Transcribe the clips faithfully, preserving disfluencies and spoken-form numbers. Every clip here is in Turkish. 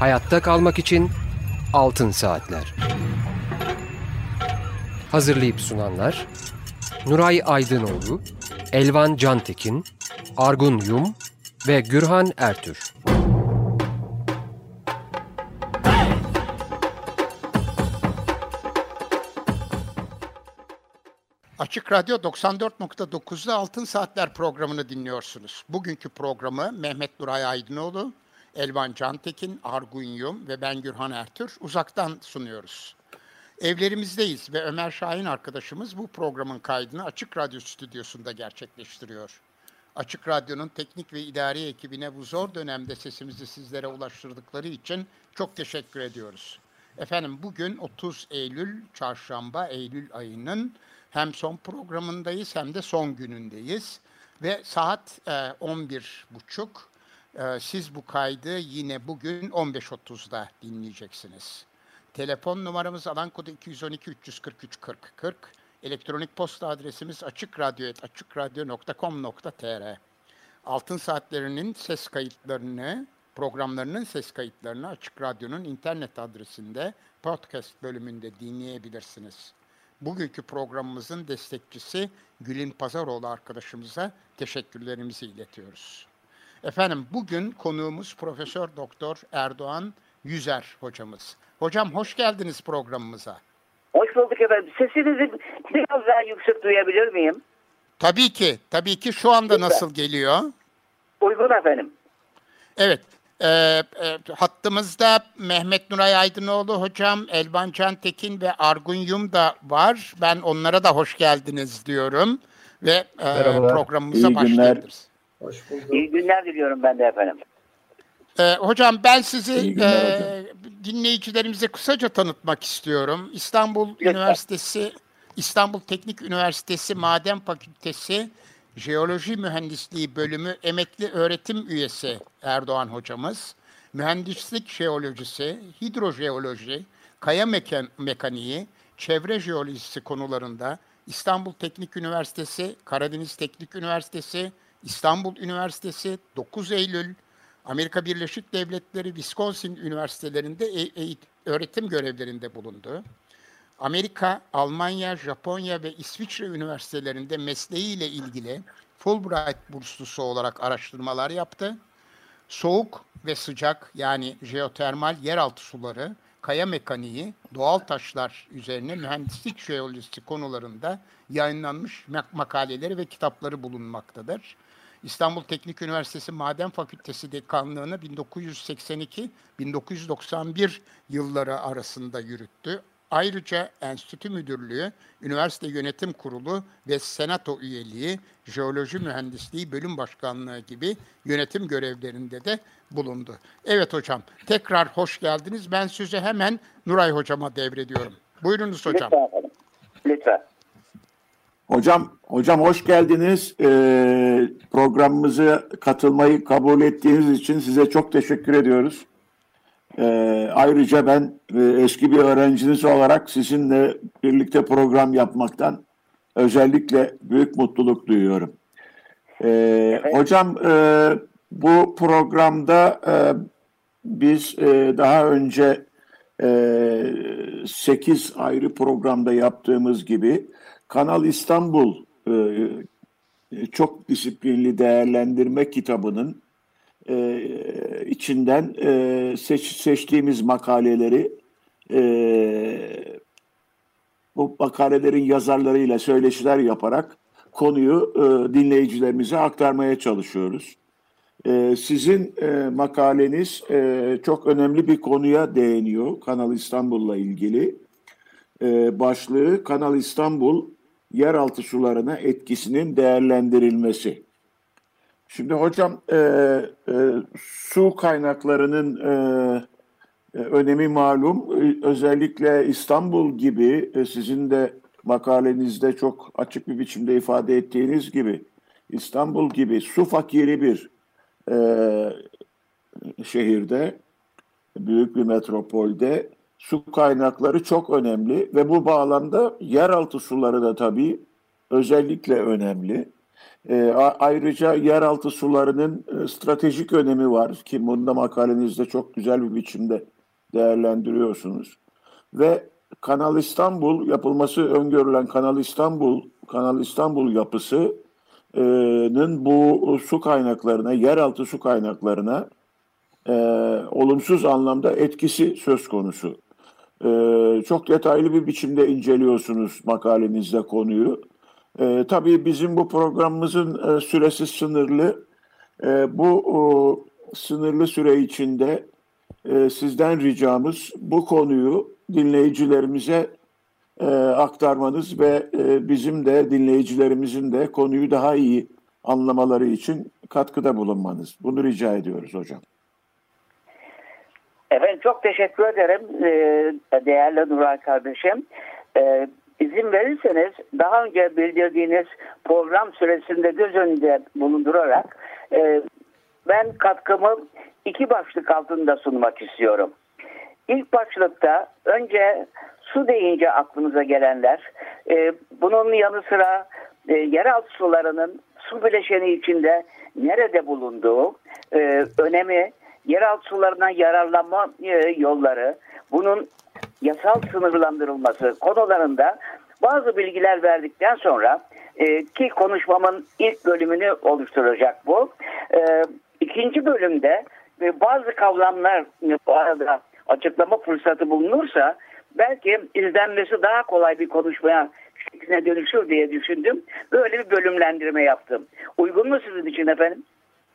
Hayatta kalmak için Altın Saatler. Hazırlayıp sunanlar Nuray Aydınoğlu, Elvan Cantekin, Argun Yum ve Gürhan Ertür. Açık Radyo doksan dört nokta dokuz'da Altın Saatler programını dinliyorsunuz. Bugünkü programı Mehmet Nuray Aydınoğlu, Elvan Cantekin, Argun Yum ve ben Gürhan Ertür uzaktan sunuyoruz. Evlerimizdeyiz ve Ömer Şahin arkadaşımız bu programın kaydını Açık Radyo stüdyosunda gerçekleştiriyor. Açık Radyo'nun teknik ve idari ekibine bu zor dönemde sesimizi sizlere ulaştırdıkları için çok teşekkür ediyoruz. Efendim bugün otuz Eylül Çarşamba, Eylül ayının hem son programındayız hem de son günündeyiz. Ve saat e, on bir buçuk. E, siz bu kaydı yine bugün on beş otuz'da dinleyeceksiniz. Telefon numaramız alan kodu iki yüz on iki üç yüz kırk üç kırk kırk. Elektronik posta adresimiz açıkradyo et açıkradyo nokta com nokta tr. Altın Saatlerinin ses kayıtlarını, programlarının ses kayıtlarını Açık Radyo'nun internet adresinde podcast bölümünde dinleyebilirsiniz. Bugünkü programımızın destekçisi Gülin Pazaroğlu arkadaşımıza teşekkürlerimizi iletiyoruz. Efendim bugün konuğumuz Profesör Doktor Erdoğan Yüzer hocamız. Hocam hoş geldiniz programımıza. Hoş bulduk efendim. Sesinizi biraz daha yüksek duyabilir miyim? Tabii ki, tabii ki şu anda Lütfen. Nasıl geliyor? Uygun efendim. Evet, e, e, hattımızda Mehmet Nuray Aydınoğlu hocam, Elvan Cantekin ve Argun Yum da var. Ben onlara da hoş geldiniz diyorum ve e, programımıza İyi başlayabiliriz. Hoş bulduk. İyi günler diliyorum ben de efendim. E, hocam ben sizi İyi günler e, hocam. dinleyicilerimize kısaca tanıtmak istiyorum. İstanbul Lütfen. Üniversitesi, İstanbul Teknik Üniversitesi Maden Fakültesi Jeoloji Mühendisliği Bölümü emekli öğretim üyesi Erdoğan hocamız. Mühendislik jeolojisi, hidrojeoloji, kaya mekan- mekaniği, çevre jeolojisi konularında İstanbul Teknik Üniversitesi, Karadeniz Teknik Üniversitesi, İstanbul Üniversitesi, dokuz Eylül, Amerika Birleşik Devletleri, Wisconsin üniversitelerinde e- e- öğretim görevlerinde bulundu. Amerika, Almanya, Japonya ve İsviçre üniversitelerinde mesleğiyle ilgili Fulbright burslusu olarak araştırmalar yaptı. Soğuk ve sıcak yani jeotermal yeraltı suları, kaya mekaniği, doğal taşlar üzerine mühendislik jeolojisi konularında yayınlanmış makaleleri ve kitapları bulunmaktadır. İstanbul Teknik Üniversitesi Maden Fakültesi dekanlığını bin dokuz yüz seksen iki - bin dokuz yüz doksan bir yılları arasında yürüttü. Ayrıca Enstitü Müdürlüğü, Üniversite Yönetim Kurulu ve Senato üyeliği, Jeoloji Mühendisliği Bölüm Başkanlığı gibi yönetim görevlerinde de bulundu. Evet hocam, tekrar hoş geldiniz. Ben sözü hemen Nuray hocama devrediyorum. Buyurunuz hocam. Lütfen efendim. Lütfen. Hocam, hocam hoş geldiniz. Ee, programımıza katılmayı kabul ettiğiniz için size çok teşekkür ediyoruz. Ee, ayrıca ben e, eski bir öğrenciniz olarak sizinle birlikte program yapmaktan özellikle büyük mutluluk duyuyorum. Ee, Evet. Hocam e, bu programda e, biz e, daha önce e, sekiz ayrı programda yaptığımız gibi Kanal İstanbul e, çok disiplinli değerlendirme kitabının e, içinden e, seç, seçtiğimiz makaleleri e, bu makalelerin yazarlarıyla söyleşiler yaparak konuyu e, dinleyicilerimize aktarmaya çalışıyoruz. E, sizin e, makaleniz e, çok önemli bir konuya değiniyor Kanal İstanbul'la ilgili. E, başlığı Kanal İstanbul yeraltı sularına etkisinin değerlendirilmesi. Şimdi hocam e, e, su kaynaklarının e, e, önemi malum. E, özellikle İstanbul gibi e, sizin de makalenizde çok açık bir biçimde ifade ettiğiniz gibi İstanbul gibi su fakiri bir e, şehirde, büyük bir metropolde su kaynakları çok önemli ve bu bağlamda yeraltı suları da tabii özellikle önemli. E, a- ayrıca yeraltı sularının e, stratejik önemi var ki bunu da makalenizde çok güzel bir biçimde değerlendiriyorsunuz. Ve Kanal İstanbul yapılması öngörülen Kanal İstanbul Kanal İstanbul yapısının bu su kaynaklarına, yeraltı su kaynaklarına e, olumsuz anlamda etkisi söz konusu. E, çok detaylı bir biçimde inceliyorsunuz makalenizde konuyu. E, tabii bizim bu programımızın e, süresi sınırlı. E, bu o, sınırlı süre içinde e, sizden ricamız bu konuyu dinleyicilerimize e, aktarmanız ve e, bizim de dinleyicilerimizin de konuyu daha iyi anlamaları için katkıda bulunmanız. Bunu rica ediyoruz hocam. Efendim çok teşekkür ederim ee, değerli Nuray kardeşim. Ee, izin verirseniz daha önce bildirdiğiniz program süresinde göz önünde bulundurarak e, ben katkımı iki başlık altında sunmak istiyorum. İlk başlıkta önce su deyince aklımıza gelenler, e, bunun yanı sıra e, yeraltı sularının su bileşeni içinde nerede bulunduğu, e, önemi, yeraltı sularından yararlanma e, yolları, bunun yasal sınırlandırılması konularında bazı bilgiler verdikten sonra e, ki konuşmamın ilk bölümünü oluşturacak bu. E, ikinci bölümde e, bazı kavramlar e, bu arada açıklama fırsatı bulunursa belki izlenmesi daha kolay bir konuşmaya şekline dönüşür diye düşündüm. Böyle bir bölümlendirme yaptım. Uygun mu sizin için efendim?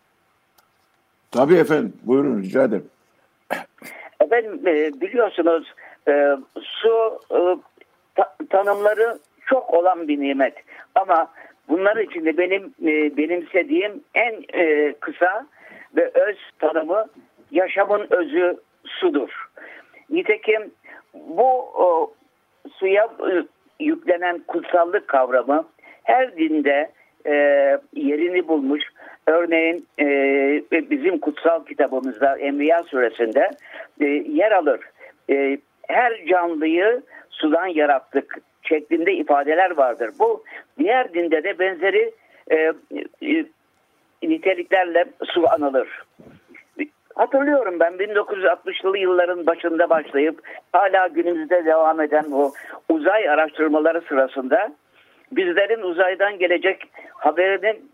Tabii efendim. Buyurun rica ederim. Efendim e, biliyorsunuz e, su e, ta- tanımları çok olan bir nimet. Ama bunlar içinde benim e, benimsediğim en e, kısa ve öz tanımı yaşamın özü sudur. Nitekim bu o, suya e, yüklenen kutsallık kavramı her dinde e, yerini bulmuş. Örneğin e, bizim kutsal kitabımızda Enbiya suresinde e, yer alır. E, her canlıyı sudan yarattık şeklinde ifadeler vardır. Bu diğer dinde de benzeri e, e, niteliklerle su anılır. Hatırlıyorum ben bin dokuz yüz altmışlı yılların başında başlayıp hala günümüzde devam eden o uzay araştırmaları sırasında bizlerin uzaydan gelecek haberinin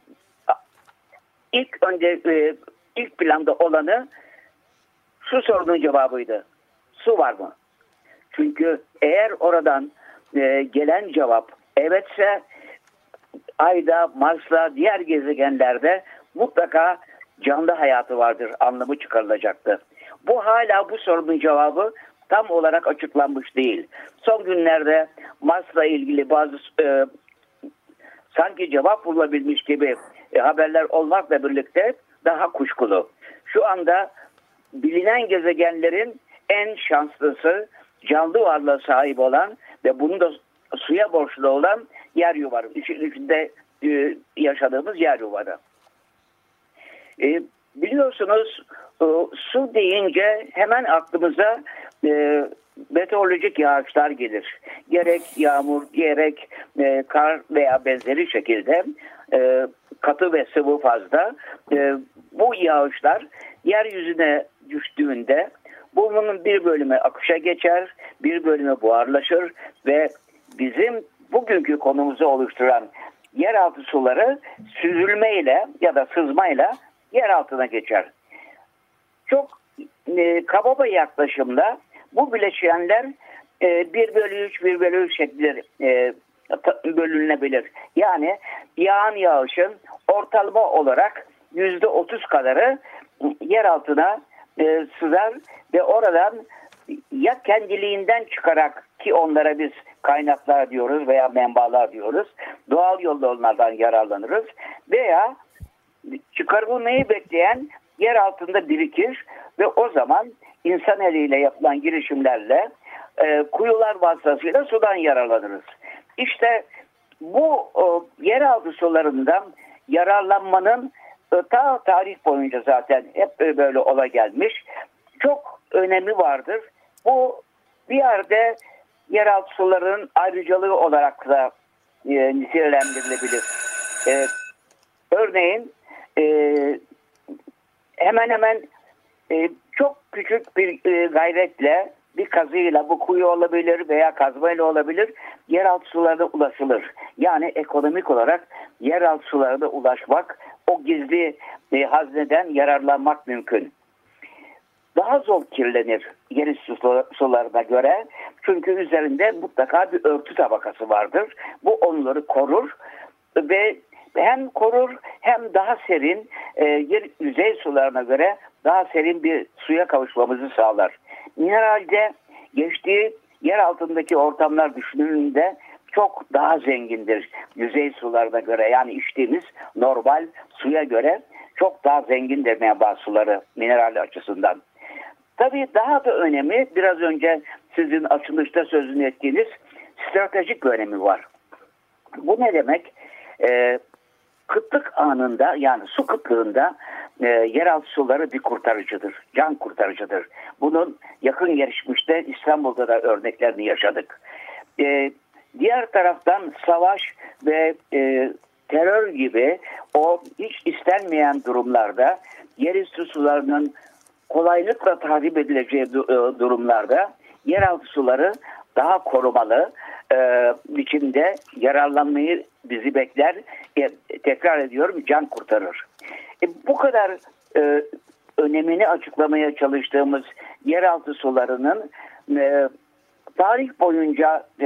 ilk önce e, ilk planda olanı şu sorunun cevabıydı. Su var mı? Çünkü eğer oradan e, gelen cevap evetse Ay'da, Mars'ta, diğer gezegenlerde mutlaka canlı hayatı vardır anlamı çıkarılacaktı. Bu hala bu sorunun cevabı tam olarak açıklanmış değil. Son günlerde Mars'la ilgili bazı e, sanki cevap bulabilmiş gibi e, haberler olmakla birlikte daha kuşkulu. Şu anda bilinen gezegenlerin en şanslısı, canlı varlığa sahip olan ve bunu da suya borçlu olan yer yuvarı. İçinde e, yaşadığımız yer yuvarı. E, biliyorsunuz e, su deyince hemen aklımıza e, meteorolojik yağışlar gelir. Gerek yağmur, gerek e, kar veya benzeri şekilde e, katı ve sıvı fazda e, bu yağışlar yeryüzüne düştüğünde bunun bir bölümü akışa geçer, bir bölümü buharlaşır ve bizim bugünkü konumuzu oluşturan yeraltı suları süzülmeyle ya da sızmayla yer altına geçer. Çok e, kaba bir yaklaşımda bu bileşenler e, bir bölü üç, bir bölü üç şeklinde e, bölünebilir. Yani yağan yağışın ortalama olarak yüzde otuz kadarı yer altına e, sızar ve oradan ya kendiliğinden çıkarak, ki onlara biz kaynaklar diyoruz veya menbalar diyoruz, doğal yolla onlardan yararlanırız veya çıkarılmayı bekleyen yer altında birikir ve o zaman insan eliyle yapılan girişimlerle e, kuyular vasıtasıyla sudan yararlanırız. İşte bu o, yeraltı sularından yararlanmanın e, ta tarih boyunca zaten hep böyle ola gelmiş. Çok önemi vardır. Bu bir yerde yeraltı sularının ayrıcalığı olarak da e, nitelendirilebilir. E, Örneğin e, hemen hemen e, çok küçük bir e, gayretle, bir kazıyla, bu kuyu olabilir veya kazmayla olabilir, yeraltı sularına ulaşılır. Yani ekonomik olarak yeraltı sularına ulaşmak, o gizli e, hazneden yararlanmak mümkün. Daha zor kirlenir yerüstü sularına göre. Çünkü üzerinde mutlaka bir örtü tabakası vardır. Bu onları korur ve hem korur hem daha serin, e, yer, yüzey sularına göre daha serin bir suya kavuşmamızı sağlar. Mineralde geçtiği yer altındaki ortamlar düşünüldüğünde çok daha zengindir yüzey sularına göre. Yani içtiğimiz normal suya göre çok daha zengindir menba suları mineral açısından. Tabii daha da önemi, biraz önce sizin açılışta sözünü ettiğiniz stratejik bir önemi var. Bu ne demek? Ee, kıtlık anında, yani su kıtlığında e, yeraltı suları bir kurtarıcıdır, can kurtarıcıdır. Bunun yakın geçmişte İstanbul'da da örneklerini yaşadık. Ee, diğer taraftan savaş ve e, terör gibi o hiç istenmeyen durumlarda yerüstü sularının kolaylıkla tahrip edileceği durumlarda yeraltı suları daha korumalı e, biçimde yararlanmayı bizi bekler. E, tekrar ediyorum, can kurtarır. E, bu kadar e, önemini açıklamaya çalıştığımız yeraltı sularının e, tarih boyunca e,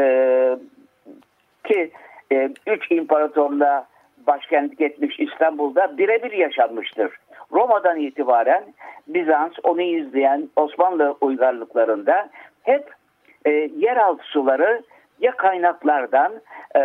ki e, üç imparatorluğa başkentlik etmiş İstanbul'da birebir yaşanmıştır. Roma'dan itibaren Bizans, onu izleyen Osmanlı uygarlıklarında hep e, yeraltı suları ya kaynaklardan e,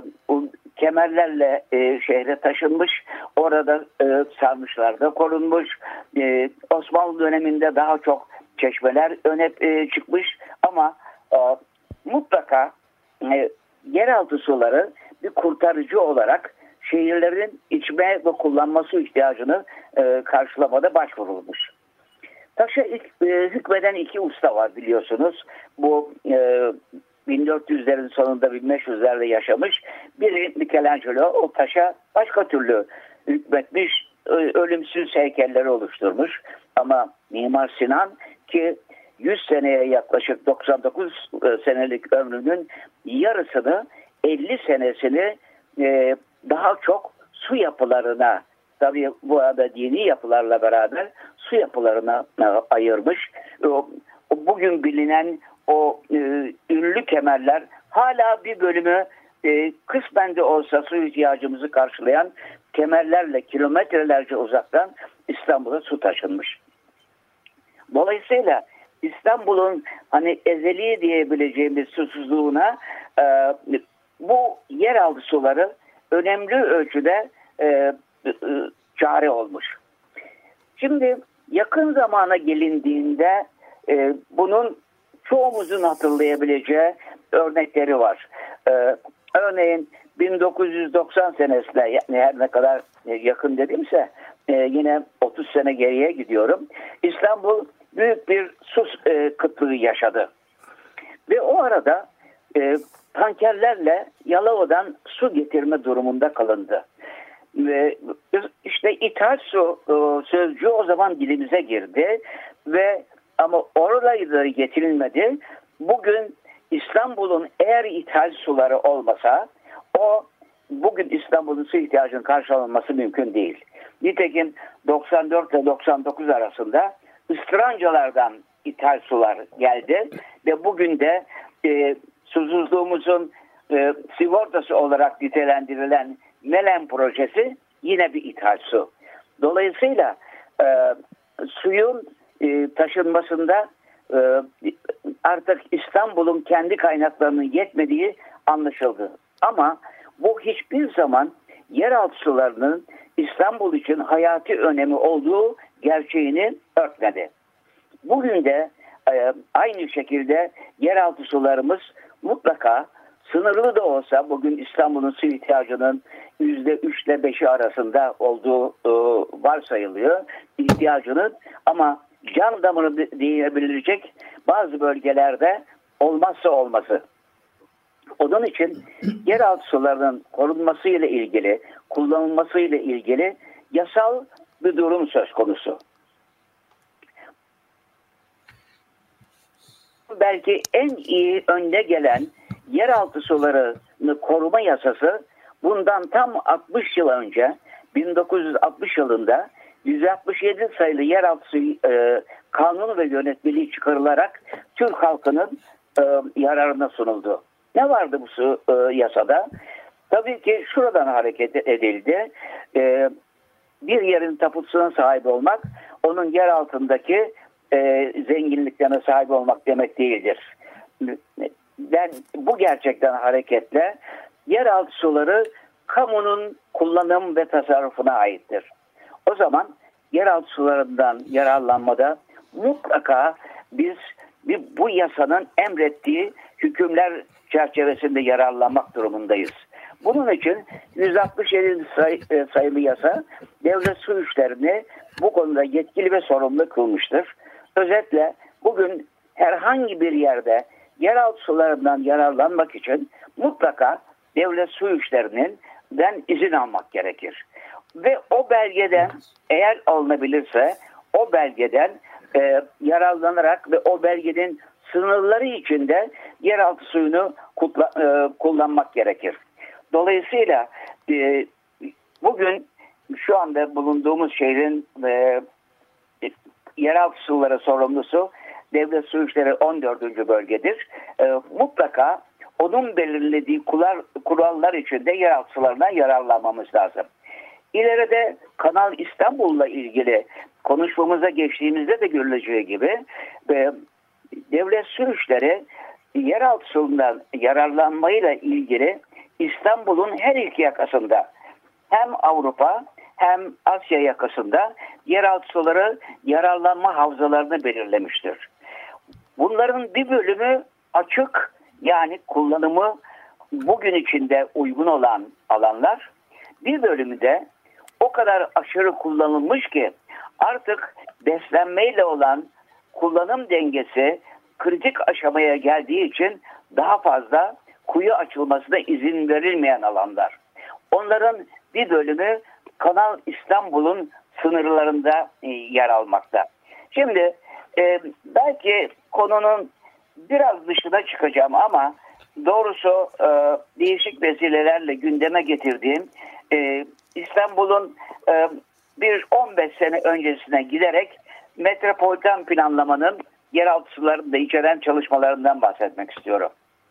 kemerlerle e, şehre taşınmış, orada e, sarnıçlarda korunmuş. E, Osmanlı döneminde daha çok çeşmeler öne e, çıkmış ama e, mutlaka e, yeraltı suları bir kurtarıcı olarak şehirlerin içme ve kullanma su ihtiyacını e, karşılamada başvurulmuş. Taşa ilk, e, hükmeden iki usta var biliyorsunuz. Bu e, bin dört yüzlerin sonunda bin beş yüzlerde yaşamış. Biri Michelangelo, o taşa başka türlü hükmetmiş, ölümsüz heykelleri oluşturmuş. Ama Mimar Sinan ki yüz seneye yaklaşık doksan dokuz senelik ömrünün yarısını, elli senesini e, daha çok su yapılarına, tabii bu arada dini yapılarla beraber su yapılarına e, ayırmış. O, bugün bilinen o e, ünlü kemerler hala bir bölümü e, kısmen de olsa su ihtiyacımızı karşılayan kemerlerle kilometrelerce uzaktan İstanbul'a su taşınmış. Dolayısıyla İstanbul'un hani ezeli diyebileceğimiz susuzluğuna e, bu yeraltı suları önemli ölçüde e, e, çare olmuş. Şimdi yakın zamana gelindiğinde e, bunun çoğumuzun hatırlayabileceği örnekleri var. E, örneğin bin dokuz yüz doksan senesinde, yani her ne kadar yakın dedimse e, yine otuz sene geriye gidiyorum. İstanbul büyük bir su e, kıtlığı yaşadı. Ve o arada e, tankerlerle Yalova'dan su getirme durumunda kalındı. Ve işte ithal su e, sözcüğü o zaman dilimize girdi ve ama orayı getirilmedi. Bugün İstanbul'un eğer ithal suları olmasa o bugün İstanbul'un su ihtiyacının karşılanması mümkün değil. Nitekim doksan dört ile doksan dokuz arasında ıstrancalardan ithal sular geldi ve bugün de e, susuzluğumuzun e, sigortası olarak nitelendirilen Melen projesi yine bir ithal su. Dolayısıyla e, suyun e, taşınmasında e, artık İstanbul'un kendi kaynaklarının yetmediği anlaşıldı. Ama bu hiçbir zaman yeraltı sularının İstanbul için hayati önemi olduğu gerçeğini örtmedi. Bugün de e, aynı şekilde yeraltı sularımız mutlaka sınırlı da olsa bugün İstanbul'un su ihtiyacının yüzde üç ile beşi arasında olduğu e, varsayılıyor ihtiyacının, ama can damarı diyebilecek bazı bölgelerde olmazsa olması. Onun için yeraltı sularının korunması ile ilgili, kullanılması ile ilgili yasal bir durum söz konusu. Belki en iyi önde gelen yeraltı sularını koruma yasası bundan tam altmış yıl önce bin dokuz yüz altmış yılında yüz altmış yedi sayılı yeraltı suyu e, kanunu ve yönetmeliği çıkarılarak Türk halkının e, yararına sunuldu. Ne vardı bu su, e, yasada? Tabii ki şuradan hareket edildi. E, bir yerin tapusuna sahip olmak, onun yer altındaki e, zenginliklerine sahip olmak demek değildir. Ben bu gerçekten hareketle yeraltı suları kamunun kullanım ve tasarrufuna aittir. O zaman yeraltı sularından yararlanmada mutlaka biz bir, bu yasanın emrettiği hükümler çerçevesinde yararlanmak durumundayız. Bunun için yüz altmış yedi say, sayılı yasa devlet su işlerini bu konuda yetkili ve sorumlu kılmıştır. Özetle bugün herhangi bir yerde yeraltı sularından yararlanmak için mutlaka devlet su işlerinin den izin almak gerekir. Ve o belgeden eğer alınabilirse o belgeden e, yararlanarak ve o belgenin sınırları içinde yeraltı suyunu kutla, e, kullanmak gerekir. Dolayısıyla e, bugün şu anda bulunduğumuz şehrin e, yeraltı suları sorumlusu Devlet Su İşleri on dördüncü bölgedir. E, mutlaka onun belirlediği kural, kurallar içinde yeraltı sularından yararlanmamız lazım. İleride Kanal İstanbul'la ilgili konuşmamıza geçtiğimizde de görüleceği gibi e, Devlet Su İşleri yeraltı sularından yararlanmayla ilgili İstanbul'un her iki yakasında hem Avrupa hem Asya yakasında yeraltı suları yararlanma havzalarını belirlemiştir. Bunların bir bölümü açık, yani kullanımı bugün içinde uygun olan alanlar, bir bölümü de o kadar aşırı kullanılmış ki artık beslenmeyle olan kullanım dengesi kritik aşamaya geldiği için daha fazla kuyu açılmasına izin verilmeyen alanlar. Onların bir bölümü Kanal İstanbul'un sınırlarında yer almakta. Şimdi e, belki konunun biraz dışına çıkacağım ama doğrusu e, değişik vesilelerle gündeme getirdiğim e, İstanbul'un e, bir on beş sene öncesine giderek metropoliten planlamanın yeraltı sularını da içeren çalışmalarından bahsetmek istiyorum.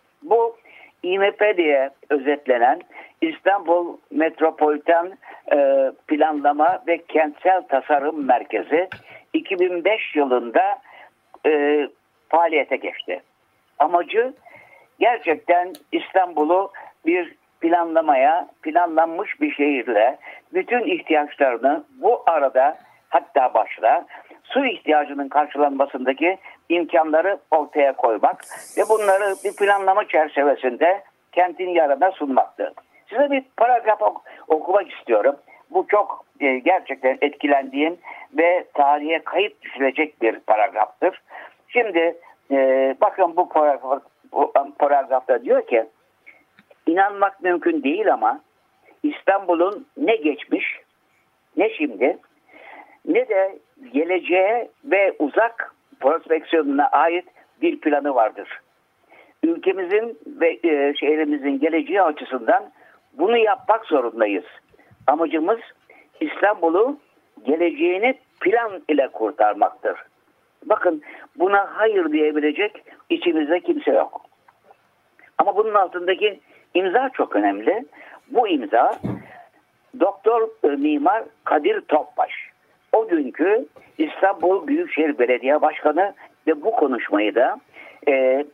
Bu İ M P diye özetlenen İstanbul Metropoliten e, Planlama ve Kentsel Tasarım Merkezi iki bin beş yılında e, faaliyete geçti. Amacı gerçekten İstanbul'u bir planlamaya, planlanmış bir şehirle bütün ihtiyaçlarını bu arada hatta başta su ihtiyacının karşılanmasındaki imkanları ortaya koymak ve bunları bir planlama çerçevesinde kentin yararına sunmaktı. Size bir paragraf ok- okumak istiyorum. Bu çok e, gerçekten etkilendiğim ve tarihe kayıt düşülecek bir paragraftır. Şimdi e, bakın bu paragraf, bu paragrafta diyor ki, inanmak mümkün değil ama İstanbul'un ne geçmiş, ne şimdi, ne de geleceğe ve uzak prospeksiyonuna ait bir planı vardır. Ülkemizin ve e, şehrimizin geleceği açısından bunu yapmak zorundayız. Amacımız İstanbul'u geleceğini plan ile kurtarmaktır. Bakın, buna hayır diyebilecek içimizde kimse yok. Ama bunun altındaki imza çok önemli. Bu imza Doktor Mimar Kadir Topbaş. O günkü İstanbul Büyükşehir Belediye Başkanı ve bu konuşmayı da e,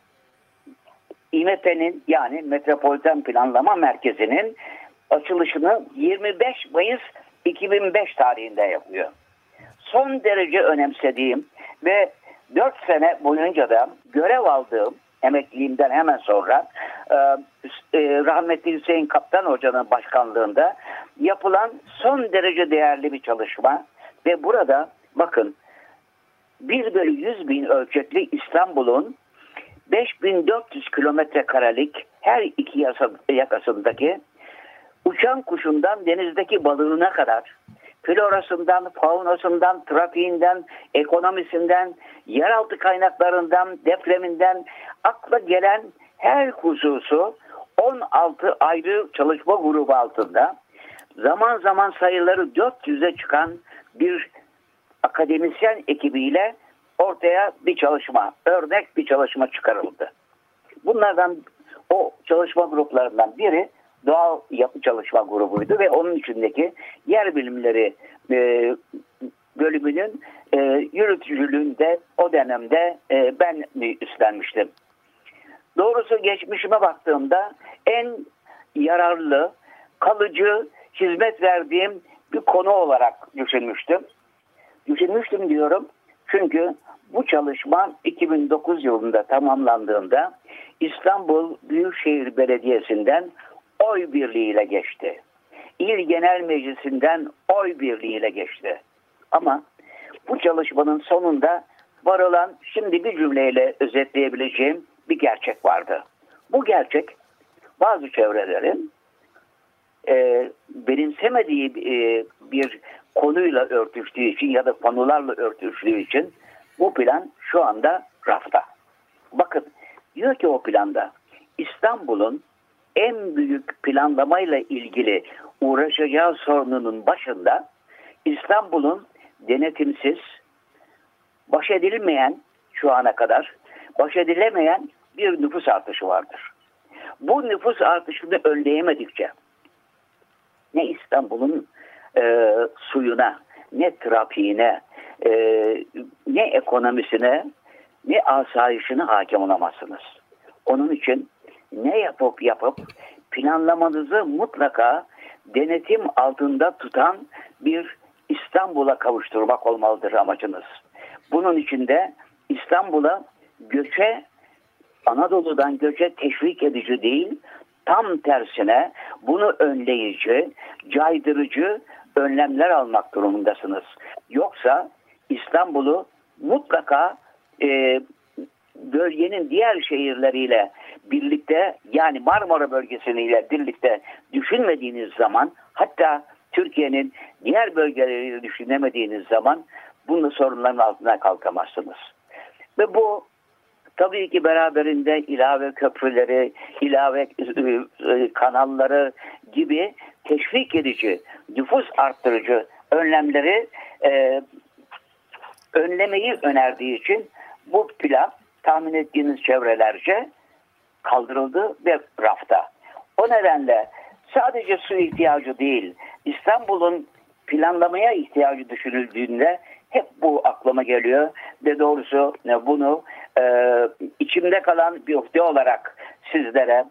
İ M P'nin yani Metropoliten Planlama Merkezi'nin açılışını yirmi beş Mayıs iki bin beş tarihinde yapıyor. Son derece önemsediğim ve dört sene boyunca da görev aldığım, emekliliğimden hemen sonra e, e, rahmetli Hüseyin Kaptan Hoca'nın başkanlığında yapılan son derece değerli bir çalışma ve burada bakın bir bölü yüz bin ölçekli İstanbul'un beş bin dört yüz kilometre karelik her iki yasa, yakasındaki uçan kuşundan denizdeki balığına kadar florasından, faunasından, trafiğinden, ekonomisinden, yeraltı kaynaklarından, depreminden akla gelen her hususu on altı ayrı çalışma grubu altında zaman zaman sayıları dört yüze çıkan bir akademisyen ekibiyle ortaya bir çalışma, örnek bir çalışma çıkarıldı. Bunlardan, o çalışma gruplarından biri doğal yapı çalışma grubuydu ve onun içindeki yer bilimleri e, bölümünün e, yürütücülüğünde o dönemde e, ben üstlenmiştim. Doğrusu geçmişime baktığımda en yararlı, kalıcı hizmet verdiğim bir konu olarak düşünmüştüm. Düşünmüştüm diyorum çünkü bu çalışma iki bin dokuz yılında tamamlandığında İstanbul Büyükşehir Belediyesi'nden oy birliğiyle geçti. İl Genel Meclisi'nden oy birliğiyle geçti. Ama bu çalışmanın sonunda var olan, şimdi bir cümleyle özetleyebileceğim bir gerçek vardı. Bu gerçek bazı çevrelerin e, benimsemediği e, bir konuyla örtüştüğü için ya da konularla örtüştüğü için bu plan şu anda rafta. Bakın, diyor ki o planda İstanbul'un en büyük planlamayla ilgili uğraşacağı sorununun başında İstanbul'un denetimsiz, baş edilmeyen, şu ana kadar baş edilemeyen bir nüfus artışı vardır. Bu nüfus artışını önleyemedikçe ne İstanbul'un e, suyuna, ne trafiğine, e, ne ekonomisine, ne asayişine hakim olamazsınız. Onun için ne yapıp yapıp planlamanızı mutlaka denetim altında tutan bir İstanbul'a kavuşturmak olmalıdır amacınız. Bunun için de İstanbul'a göçe, Anadolu'dan göçe teşvik edici değil, tam tersine bunu önleyici, caydırıcı önlemler almak durumundasınız. Yoksa İstanbul'u mutlaka e, bölgenin diğer şehirleriyle birlikte, yani Marmara bölgesiyle birlikte düşünmediğiniz zaman, hatta Türkiye'nin diğer bölgeleriyle düşünemediğiniz zaman bunun sorunların altına kalkamazsınız. Ve bu tabii ki beraberinde ilave köprüleri, ilave kanalları gibi teşvik edici, nüfus arttırıcı önlemleri e, önlemeyi önerdiği için bu plan tahmin ettiğiniz çevrelerce kaldırıldı ve rafta. O nedenle sadece su ihtiyacı değil, İstanbul'un planlamaya ihtiyacı düşünüldüğünde hep bu aklıma geliyor ve doğrusu bunu e, içimde kalan bir ukde olarak sizlere,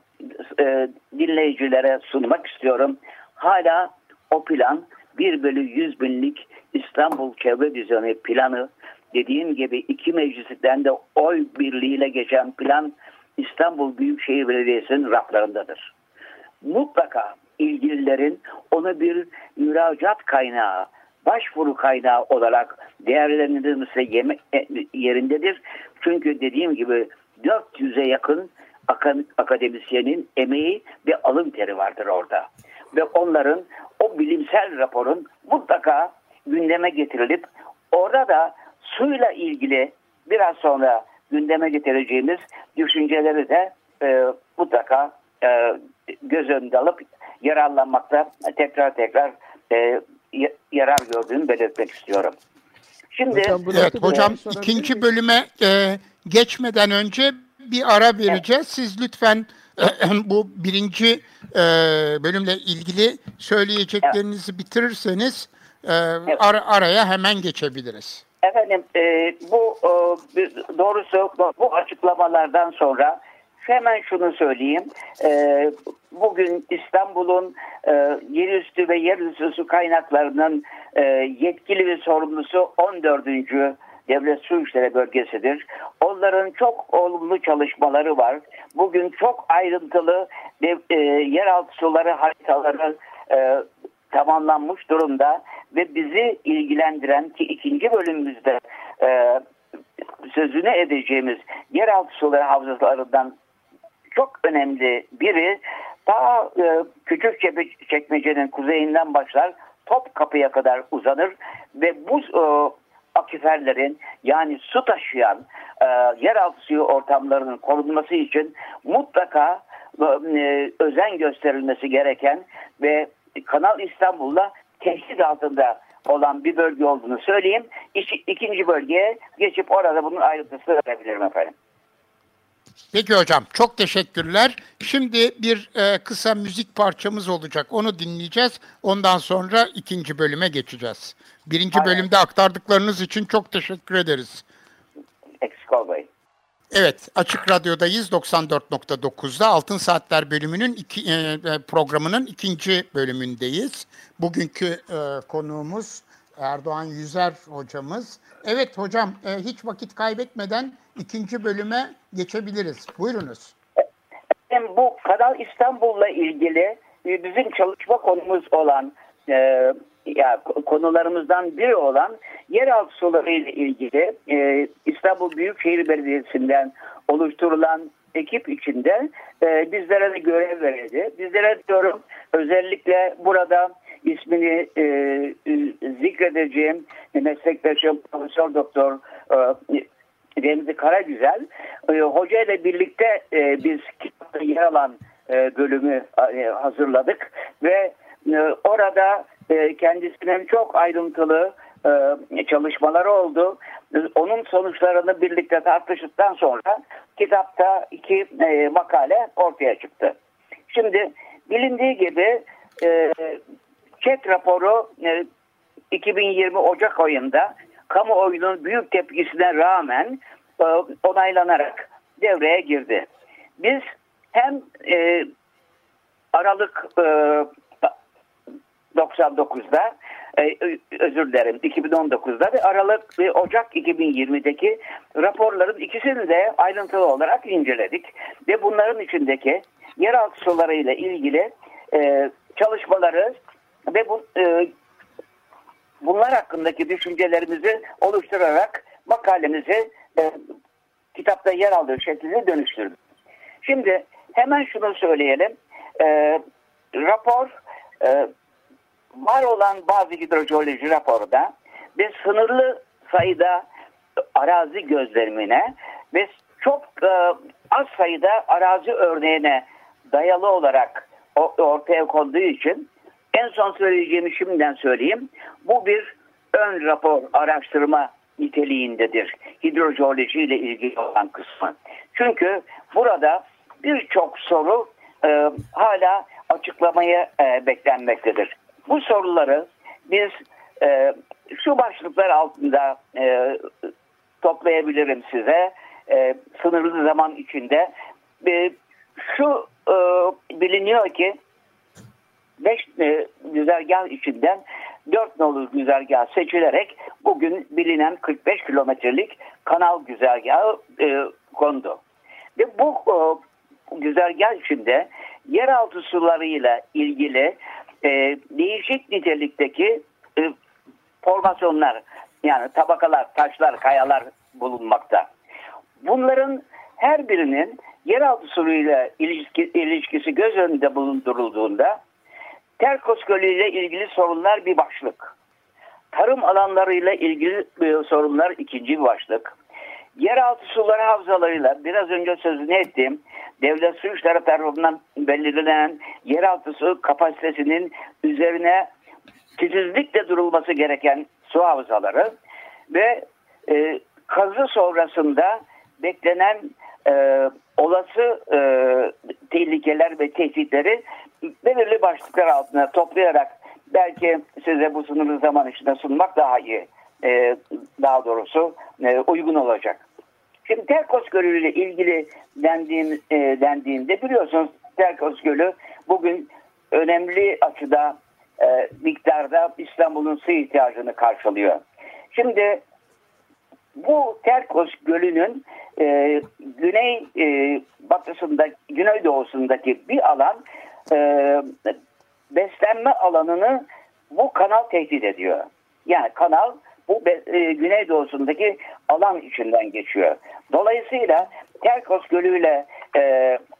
e, dinleyicilere sunmak istiyorum. Hala o plan bir bölü yüz binlik İstanbul Çevre Vizyonu planı, dediğim gibi iki meclisten de oy birliğiyle geçen plan İstanbul Büyükşehir Belediyesi'nin raflarındadır. Mutlaka ilgililerin onu bir müracaat kaynağı, başvuru kaynağı olarak değerlendirilmesi yerindedir. Çünkü dediğim gibi dört yüze yakın akademisyenin emeği ve alın teri vardır orada. Ve onların o bilimsel raporun mutlaka gündeme getirilip orada da suyla ilgili biraz sonra gündeme getireceğimiz düşünceleri de e, mutlaka e, göz önünde alıp yararlanmakta tekrar tekrar e, yarar gördüğümü belirtmek istiyorum. Şimdi hocam, evet hocam, ikinci bölüme e, geçmeden önce bir ara vereceğiz. Siz lütfen e, bu birinci e, bölümle ilgili söyleyeceklerinizi evet. bitirirseniz e, evet. ara, araya hemen geçebiliriz. Efendim e, bu e, doğrusu bu açıklamalardan sonra hemen şunu söyleyeyim. E, bugün İstanbul'un e, yerüstü ve yerüstü su kaynaklarının e, yetkili ve sorumlusu on dördüncü Devlet Su İşleri Bölgesi'dir. Onların çok olumlu çalışmaları var. Bugün çok ayrıntılı de, e, yeraltı suları haritaları e, tamamlanmış durumda ve bizi ilgilendiren ki ikinci bölümümüzde e, sözünü edeceğimiz yeraltı suları havzalarından çok önemli. Biri ta e, Küçükçekmece'nin kuzeyinden başlar, Topkapı'ya kadar uzanır ve bu e, akiferlerin, yani su taşıyan e, yeraltı suyu ortamlarının korunması için mutlaka e, özen gösterilmesi gereken ve Kanal İstanbul'la tehdit altında olan bir bölge olduğunu söyleyeyim. İki, ikinci bölgeye geçip orada bunun ayrıntısını verebilirim efendim. Peki hocam, çok teşekkürler. Şimdi bir e, kısa müzik parçamız olacak. Onu dinleyeceğiz. Ondan sonra ikinci bölüme geçeceğiz. Birinci Aynen. bölümde aktardıklarınız için çok teşekkür ederiz. Eksik olmayın. Evet, Açık Radyo'dayız doksan dört nokta dokuzda. Altın Saatler bölümünün iki, e, programının ikinci bölümündeyiz. Bugünkü e, konuğumuz Erdoğan Yüzer hocamız. Evet hocam, e, hiç vakit kaybetmeden ikinci bölüme geçebiliriz. Buyurunuz. Hem bu Kanal İstanbul'la ilgili bizim çalışma konumuz olan e, ya konularımızdan biri olan yeraltı suları ile ilgili e, İstanbul Büyükşehir Belediyesi'nden oluşturulan ekip içinde e, bizlere de görev verildi. Bizlere diyorum, özellikle burada ismini e, zikredeceğim meslektaşım Profesör Doktor e, Remzi Karagüzel e, hoca ile birlikte e, biz kitapta yer alan e, bölümü e, hazırladık ve e, orada e, kendisinin çok ayrıntılı e, çalışmaları oldu. Onun sonuçlarını birlikte tartıştıktan sonra kitapta iki e, makale ortaya çıktı. Şimdi bilindiği gibi e, ÇED raporu e, iki bin yirmi Ocak ayında kamuoyunun büyük tepkisine rağmen e, onaylanarak devreye girdi. Biz hem e, Aralık e, doksan dokuzda e, özür dilerim iki bin on dokuzda ve Aralık ve Ocak iki bin yirmideki raporların ikisini de ayrıntılı olarak inceledik ve bunların içindeki yeraltı suları ile ilgili e, çalışmaları ve bu e, bunlar hakkındaki düşüncelerimizi oluşturarak makalemizi e, kitapta yer aldığı şekilde dönüştürdük. Şimdi hemen şunu söyleyelim. E, rapor e, var olan bazı hidrojeoloji raporda ve sınırlı sayıda arazi gözlemine ve çok e, az sayıda arazi örneğine dayalı olarak ortaya konduğu için en son söyleyeceğimi şimdiden söyleyeyim. Bu bir ön rapor araştırma niteliğindedir. Hidrojeoloji ile ilgili olan kısmı. Çünkü burada birçok soru e, hala açıklamaya e, beklenmektedir. Bu soruları biz e, şu başlıklar altında e, toplayabilirim size. E, sınırlı zaman içinde. E, şu e, biliniyor ki beş e, güzergah içinden dört nolu güzergah seçilerek bugün bilinen kırk beş kilometrelik kanal güzergahı e, kondu. Ve bu e, güzergah içinde yeraltı sularıyla ilgili e, değişik nitelikteki e, formasyonlar, yani tabakalar, taşlar, kayalar bulunmakta. Bunların her birinin yeraltı suyuyla ilişki, ilişkisi göz önünde bulundurulduğunda Terkos Gölü ile ilgili sorunlar bir başlık. Tarım alanlarıyla ilgili sorunlar ikinci bir başlık. Yeraltı suları havzalarıyla biraz önce sözünü ettiğim devlet su işleri tarafından belirlenen yeraltı su kapasitesinin üzerine titizlikle durulması gereken su havzaları ve e, kazı sonrasında beklenen e, olası e, tehlikeler ve tehditleri belirli başlıklar altına toplayarak belki size bu sınırlı zaman içinde sunmak daha iyi, e, daha doğrusu e, uygun olacak. Şimdi Terkos Gölü ile ilgili dendiğim, e, dendiğinde biliyorsunuz Terkos Gölü bugün önemli açıda e, miktarda İstanbul'un su ihtiyacını karşılıyor. Şimdi bu Terkos Gölü'nün e, güney e, batısında, güneydoğusundaki bir alan e, beslenme alanını bu kanal tehdit ediyor. Yani kanal bu e, güneydoğusundaki alan içinden geçiyor. Dolayısıyla Terkos Gölü ile e,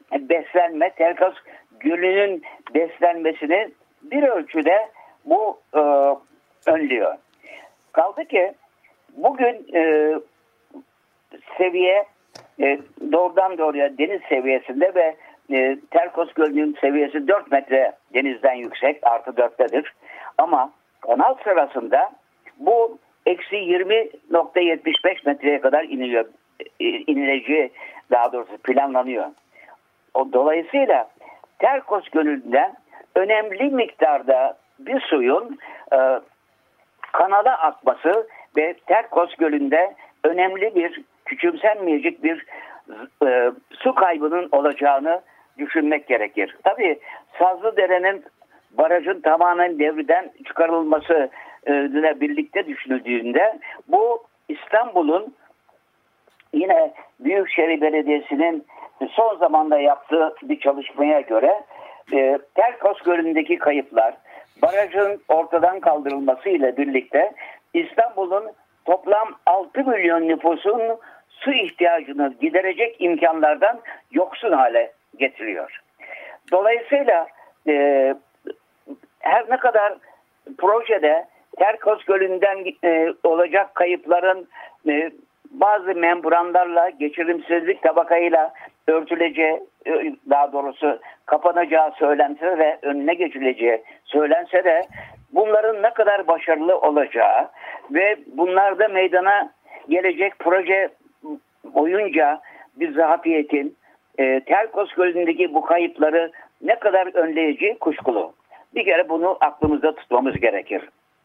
beslenme, Terkos Gölü'nün beslenmesini bir ölçüde bu e, önlüyor. Kaldı ki bugün e, seviye e, doğrudan doğruya deniz seviyesinde ve e, Terkos Gölü'nün seviyesi dört metre denizden yüksek, artı dörttedir. Ama kanal sırasında bu eksi yirmi nokta yetmiş beş metreye kadar iniliyor. E, inileceği daha doğrusu planlanıyor. O dolayısıyla Terkos Gölü'nden önemli miktarda bir suyun e, kanala akması ve Terkos Gölü'nde önemli bir, küçümsenmeyecek bir e, su kaybının olacağını düşünmek gerekir. Tabii Sazlıdere'nin barajın tamamen devreden çıkarılması ile birlikte düşünüldüğünde bu İstanbul'un yine Büyükşehir Belediyesi'nin son zamanda yaptığı bir çalışmaya göre e, Terkos Gölü'ndeki kayıplar barajın ortadan kaldırılması ile birlikte İstanbul'un toplam altı milyon nüfusun su ihtiyacını giderecek imkanlardan yoksun hale getiriyor. Dolayısıyla e, her ne kadar projede Terkos Gölü'nden e, olacak kayıpların e, bazı membranlarla, geçirimsizlik tabakayla örtüleceği, e, daha doğrusu kapanacağı söylense ve önüne geçileceği söylense de bunların ne kadar başarılı olacağı ve bunlarda meydana gelecek proje boyunca bir zafiyetin e, Terkos Gölü'ndeki bu kayıpları ne kadar önleyeceği kuşkulu. Bir kere bunu aklımızda tutmamız gerekir.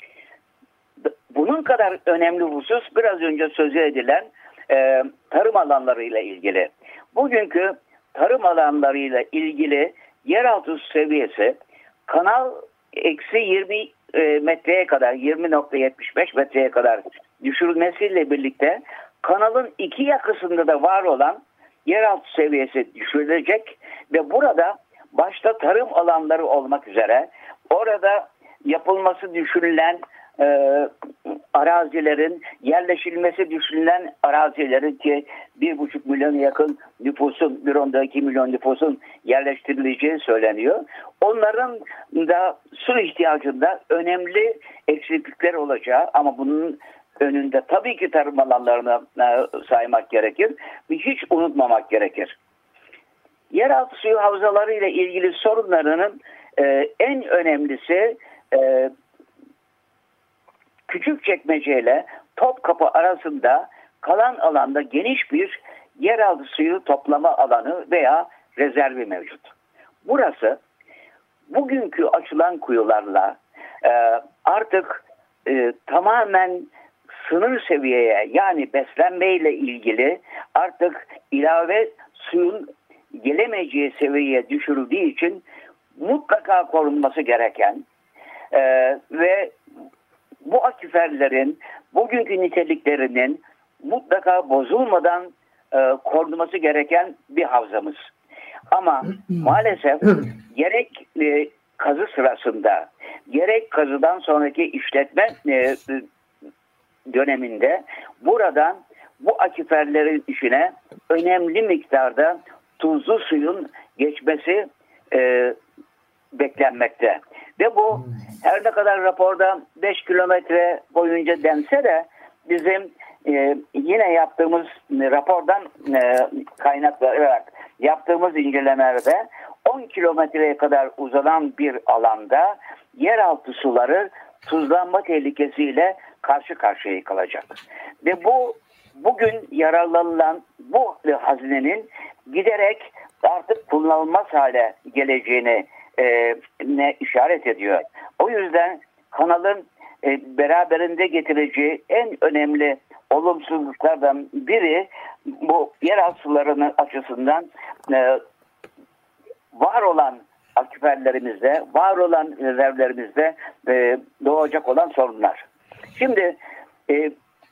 Bunun kadar önemli husus biraz önce sözü edilen e, tarım alanlarıyla ilgili. Bugünkü tarım alanlarıyla ilgili yeraltı su seviyesi kanal eksi yirmi e, metreye kadar, yirmi nokta yetmiş beş metreye kadar düşürülmesiyle birlikte kanalın iki yakasında da var olan yeraltı seviyesi düşürülecek ve burada başta tarım alanları olmak üzere orada yapılması düşünülen e, arazilerin, yerleşilmesi düşünülen arazilerin ki bir buçuk milyona yakın nüfusun, bir onda iki milyon nüfusun yerleştirileceği söyleniyor. Onların da su ihtiyacında önemli eksiklikler olacağı ama bunun önünde tabii ki tarım alanlarını e, saymak gerekir ve hiç unutmamak gerekir. Yeraltı suyu havzaları ile ilgili sorunlarının e, en önemlisi e, Küçükçekmece ile Topkapı arasında kalan alanda geniş bir yeraltı suyu toplama alanı veya rezervi mevcut. Burası bugünkü açılan kuyularla e, artık e, tamamen sınır seviyeye, yani beslenmeyle ilgili artık ilave suyun gelemeyeceği seviyeye düşürüldüğü için mutlaka korunması gereken e, ve bu aküferlerin bugünkü niteliklerinin mutlaka bozulmadan e, korunması gereken bir havzamız. Ama maalesef gerek e, kazı sırasında gerek kazıdan sonraki işletme e, döneminde buradan bu aküferlerin içine önemli miktarda tuzlu suyun geçmesi e, beklenmekte. Ve bu her ne kadar raporda beş kilometre boyunca dense de bizim e, yine yaptığımız rapordan e, kaynaklanarak yaptığımız incelemelerde on kilometreye kadar uzanan bir alanda yeraltı suları tuzlanma tehlikesiyle karşı karşıya kalacak. Ve bu bugün yararlanılan bu hazinenin giderek artık kullanılmaz hale geleceğini e, ne işaret ediyor. O yüzden kanalın e, beraberinde getireceği en önemli olumsuzluklardan biri bu yeraltı sularının açısından e, var olan aküferlerimizde, var olan rezervlerimizde e, doğacak olan sorunlar. Şimdi e,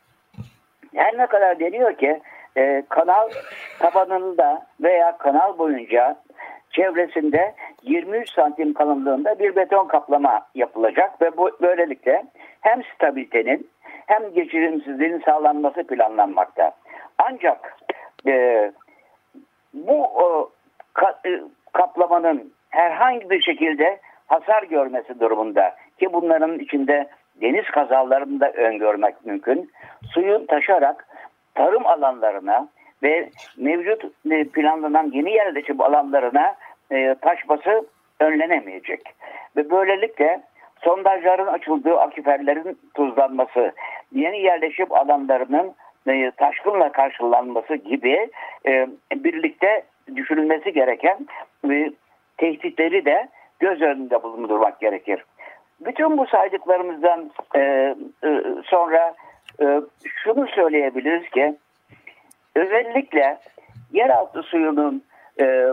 her ne kadar deniyor ki e, kanal tabanında veya kanal boyunca çevresinde yirmi üç santim kalınlığında bir beton kaplama yapılacak ve bu böylelikle hem stabilitenin hem geçirimsizliğin sağlanması planlanmakta. Ancak e, bu o, ka- e, kaplamanın herhangi bir şekilde hasar görmesi durumunda, ki bunların içinde deniz kazalarını da öngörmek mümkün, suyun taşarak tarım alanlarına ve mevcut e, planlanan yeni yerleşim alanlarına e, taşması önlenemeyecek. Ve böylelikle sondajların açıldığı akiferlerin tuzlanması, yeni yerleşim alanlarının e, taşkınla karşılanması gibi e, birlikte düşünülmesi gereken e, tehditleri de göz önünde bulundurmak gerekir. Bütün bu saydıklarımızdan e, e, sonra e, şunu söyleyebiliriz ki, özellikle yeraltı suyunun e,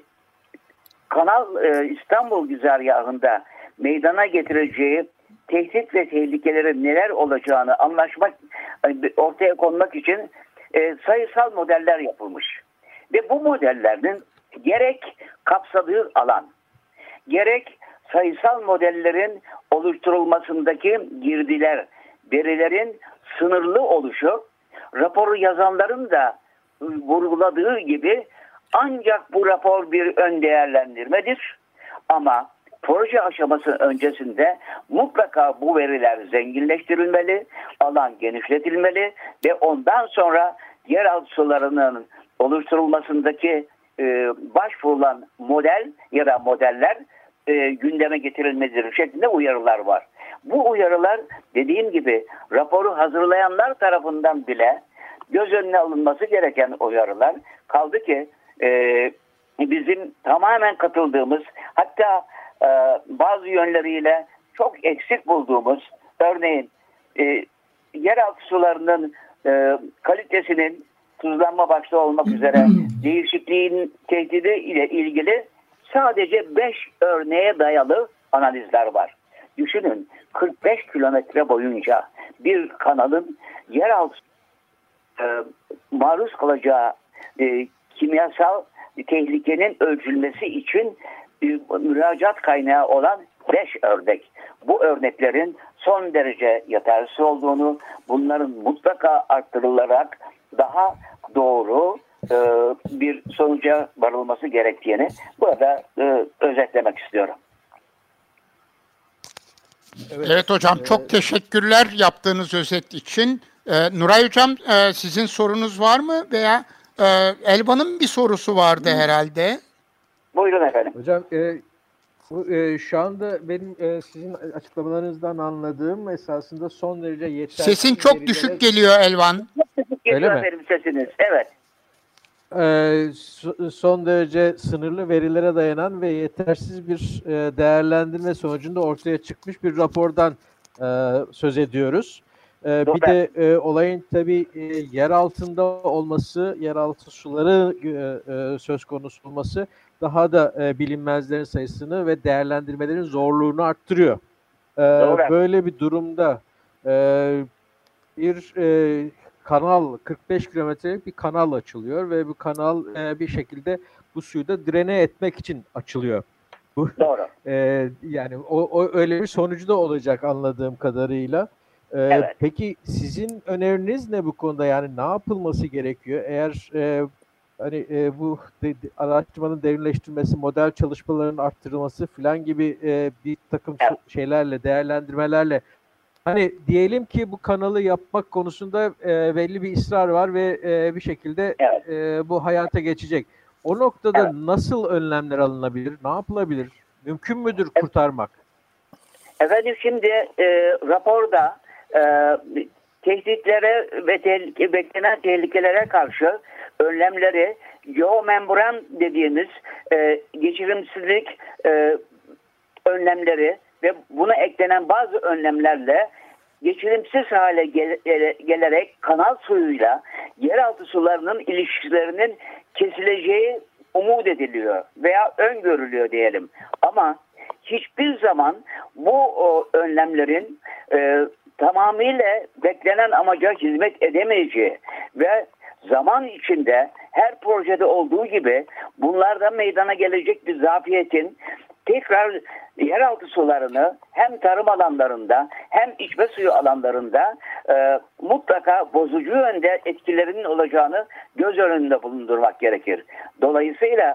Kanal e, İstanbul güzergahında meydana getireceği tehdit ve tehlikelerin neler olacağını anlaşmak, ortaya konmak için e, sayısal modeller yapılmış. Ve bu modellerin gerek kapsadığı alan, gerek sayısal modellerin oluşturulmasındaki girdiler, verilerin sınırlı oluşu, raporu yazanların da vurguladığı gibi ancak bu rapor bir ön değerlendirmedir. Ama proje aşaması öncesinde mutlaka bu veriler zenginleştirilmeli, alan genişletilmeli ve ondan sonra yeraltı sularının oluşturulmasındaki e, başvurulan model ya da modeller e, gündeme getirilmelidir şeklinde uyarılar var. Bu uyarılar, dediğim gibi, raporu hazırlayanlar tarafından bile göz önüne alınması gereken uyarılar. Kaldı ki e, bizim tamamen katıldığımız, hatta e, bazı yönleriyle çok eksik bulduğumuz, örneğin e, yeraltı sularının e, kalitesinin tuzlanma başta olmak üzere değişikliğin tehdidi ile ilgili sadece beş örneğe dayalı analizler var. Düşünün, kırk beş kilometre boyunca bir kanalın yeraltı e, maruz kalacağı e, kimyasal tehlikenin ölçülmesi için e, müracaat kaynağı olan beş örnek. Bu örneklerin son derece yetersiz olduğunu, bunların mutlaka arttırılarak daha doğru e, bir sonuca varılması gerektiğini burada e, özetlemek istiyorum. Evet, evet hocam, çok ee, teşekkürler yaptığınız özet için. Ee, Nuray hocam, e, sizin sorunuz var mı veya e, Elvan'ın bir sorusu vardı herhalde. Buyurun efendim. Hocam e, bu, e, şu anda benim e, sizin açıklamalarınızdan anladığım esasında son derece yetersiz. Sesin çok verilere... düşük geliyor Elvan. Çok düşük geliyor efendim sesiniz. Evet. Ee, son derece sınırlı verilere dayanan ve yetersiz bir e, değerlendirme sonucunda ortaya çıkmış bir rapordan e, söz ediyoruz. E, bir de e, olayın tabii e, yer altında olması, yeraltı suları e, e, söz konusu olması daha da e, bilinmezlerin sayısını ve değerlendirmelerin zorluğunu arttırıyor. E, böyle bir durumda e, bir e, kanal, kırk beş kilometrelik bir kanal açılıyor ve bu kanal e, bir şekilde bu suyu da direne etmek için açılıyor. Bu, Doğru. E, yani o, o öyle bir sonucu da olacak anladığım kadarıyla. E, evet. Peki sizin öneriniz ne bu konuda? Yani ne yapılması gerekiyor? Eğer e, hani e, bu de, de, araştırmanın derinleştirilmesi, model çalışmalarının arttırılması falan gibi e, bir takım evet. şeylerle, değerlendirmelerle, hani diyelim ki bu kanalı yapmak konusunda e, belli bir ısrar var ve e, bir şekilde evet. e, bu hayata geçecek. O noktada evet. nasıl önlemler alınabilir? Ne yapılabilir? Mümkün müdür kurtarmak? Efendim şimdi e, raporda e, tehditlere ve tehlike, beklenen tehlikelere karşı önlemleri, geomembran dediğimiz e, geçirimsizlik e, önlemleri ve buna eklenen bazı önlemlerle geçirimsiz hale gel- gelerek kanal suyuyla yeraltı sularının ilişkilerinin kesileceği umut ediliyor veya öngörülüyor diyelim. Ama hiçbir zaman bu o, önlemlerin e, tamamıyla beklenen amaca hizmet edemeyeceği ve zaman içinde her projede olduğu gibi bunlardan meydana gelecek bir zafiyetin tekrar yeraltı sularını hem tarım alanlarında hem içme suyu alanlarında e, mutlaka bozucu yönde etkilerinin olacağını göz önünde bulundurmak gerekir. Dolayısıyla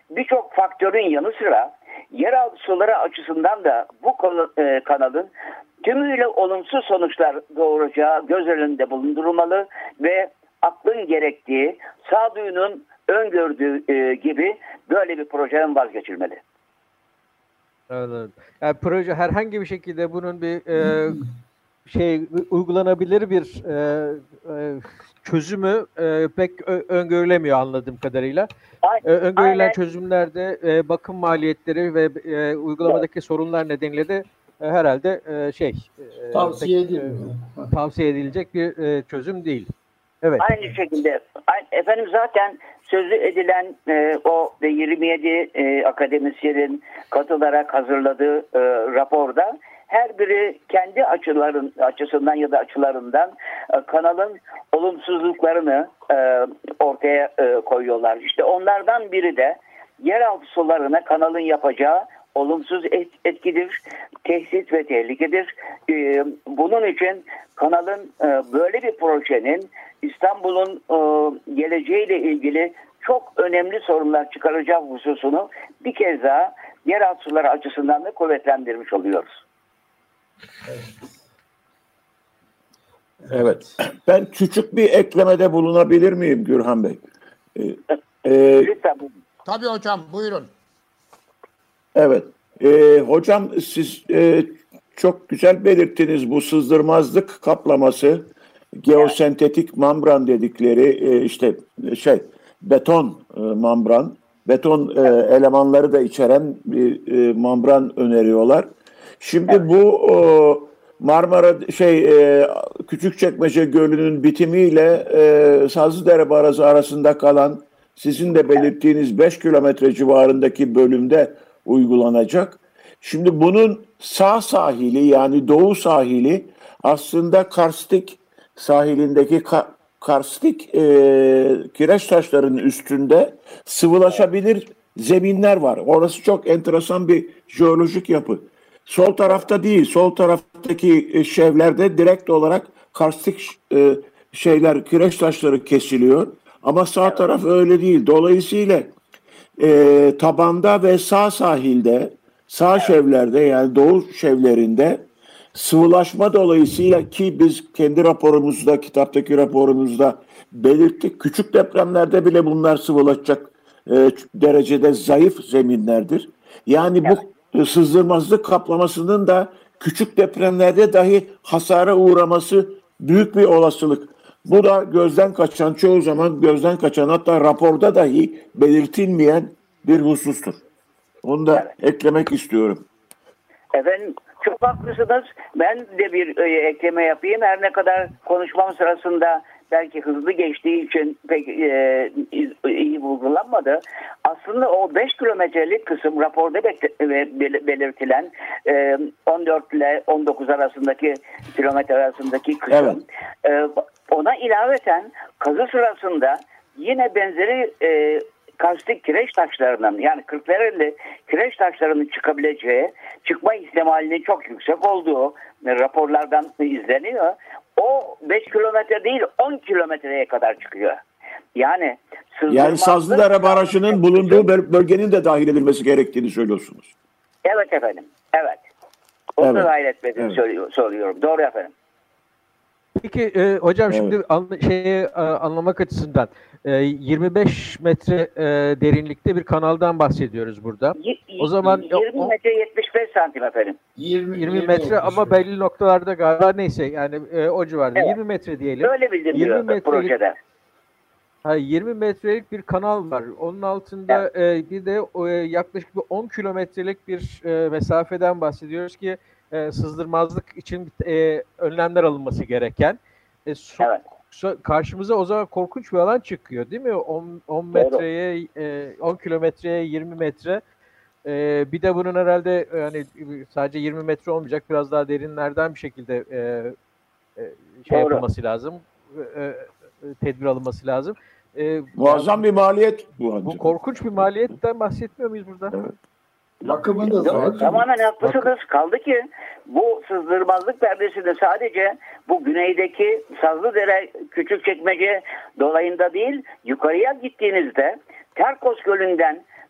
birçok faktörün yanı sıra yeraltı suları açısından da bu kanalın tümüyle olumsuz sonuçlar doğuracağı göz önünde bulundurulmalı ve aklın gerektiği, sağduyunun öngördüğü e, gibi böyle bir projeden vazgeçilmeli. Evet. Yani proje herhangi bir şekilde bunun bir e, şey uygulanabilir bir e, e, çözümü e, pek ö- öngörülemiyor anladığım kadarıyla. Aynen. E, öngörülen Aynen. çözümlerde e, bakım maliyetleri ve e, uygulamadaki evet. sorunlar nedeniyle de e, herhalde e, şey e, tavsiye pek, edilmiyor. E, tavsiye edilecek bir e, çözüm değil. Evet. Aynı şekilde efendim zaten sözü edilen e, o yirmi yedi e, akademisyenin katılarak hazırladığı e, raporda her biri kendi açıların açısından ya da açılarından e, kanalın olumsuzluklarını e, ortaya e, koyuyorlar. İşte onlardan biri de yeraltı sularına kanalın yapacağı olumsuz et, etkidir, tehdit ve tehlikedir. E, bunun için kanalın e, böyle bir projenin İstanbul'un e, geleceğiyle ilgili çok önemli sorunlar çıkaracağı hususunu bir kez daha yeraltı suları açısından da kuvvetlendirmiş oluyoruz. Evet. Ben küçük bir eklemede bulunabilir miyim Gürhan Bey? Ee, e, Lütfen. Tabii hocam, buyurun. Evet. Ee, hocam siz e, çok güzel belirttiniz bu sızdırmazlık kaplaması, geosentetik membran dedikleri e, işte şey beton e, membran, beton e, elemanları da içeren bir e, membran öneriyorlar. Şimdi evet. bu e, Marmara şey e, Küçükçekmece Gölü'nün bitimiyle e, Sazlıdere Barajı arasında kalan sizin de belirttiğiniz beş kilometre civarındaki bölümde uygulanacak. Şimdi bunun sağ sahili yani doğu sahili aslında karstik sahilindeki ka- karstik e, kireç taşlarının üstünde sıvılaşabilir zeminler var. Orası çok enteresan bir jeolojik yapı. Sol tarafta değil, sol taraftaki şevlerde direkt olarak karstik e, şeyler, kireç taşları kesiliyor. Ama sağ taraf öyle değil. Dolayısıyla e, tabanda ve sağ sahilde, sağ şevlerde yani doğu şevlerinde sıvılaşma dolayısıyla ki biz kendi raporumuzda, kitaptaki raporumuzda belirttik. Küçük depremlerde bile bunlar sıvılaşacak e, derecede zayıf zeminlerdir. Yani bu sızdırmazlık kaplamasının da küçük depremlerde dahi hasara uğraması büyük bir olasılık. Bu da gözden kaçan, çoğu zaman gözden kaçan, hatta raporda dahi belirtilmeyen bir husustur. Onu da evet. eklemek istiyorum. Efendim çok haklısınız. Ben de bir e, ekleme yapayım. Her ne kadar konuşmam sırasında belki hızlı geçtiği için pek e, iyi vurgulanmadı. Aslında o beş kilometrelik kısım raporda belirtilen e, on dört ile on dokuz arasındaki kilometre arasındaki kısım. Evet. E, ona ilaveten kazı sırasında yine benzeri e, karstik kireç taşlarının yani kırklareli kireç taşlarının çıkabileceği, çıkma ihtimalinin çok yüksek olduğu raporlardan izleniyor. O beş kilometre değil on kilometreye kadar çıkıyor. Yani yani Sazlıdere Barajı'nın bulunduğu bölgenin de dahil edilmesi gerektiğini söylüyorsunuz. Evet efendim. Evet. Onu evet. da dahil etmediğini evet. söylüyor, söylüyorum. Doğru efendim. Peki e, hocam evet. şimdi an, şeyi anlamak açısından e, yirmi beş metre e, derinlikte bir kanaldan bahsediyoruz burada. Y- o zaman yirmi metre yetmiş beş santim efendim. yirmi, yirmi metre ama belli noktalarda galiba neyse yani e, o civarda evet. yirmi metre diyelim. Öyle bildiriliyor projede. Ha, yirmi metrelik bir kanal var. Onun altında evet. e, bir de e, yaklaşık bir on kilometrelik bir e, mesafeden bahsediyoruz ki e, sızdırmazlık için e, önlemler alınması gereken. E, su, evet. su, karşımıza o zaman korkunç bir alan çıkıyor değil mi? on metreye, e, on kilometreye yirmi metre. E, bir de bunun herhalde yani sadece yirmi metre olmayacak, biraz daha derinlerden bir şekilde e, e, şey Doğru. yapılması lazım. E, tedbir alınması lazım. Ee, Muazzam yani, bir maliyet bu. Bu korkunç bir maliyetten bahsetmiyor muyuz burada? Evet. Bakımında zaten. Tamamen haklısınız. Kaldı ki bu sızdırmazlık perdesinde sadece bu güneydeki Sazlıdere Küçükçekmece dolayında değil, yukarıya gittiğinizde Terkos Gölü'nden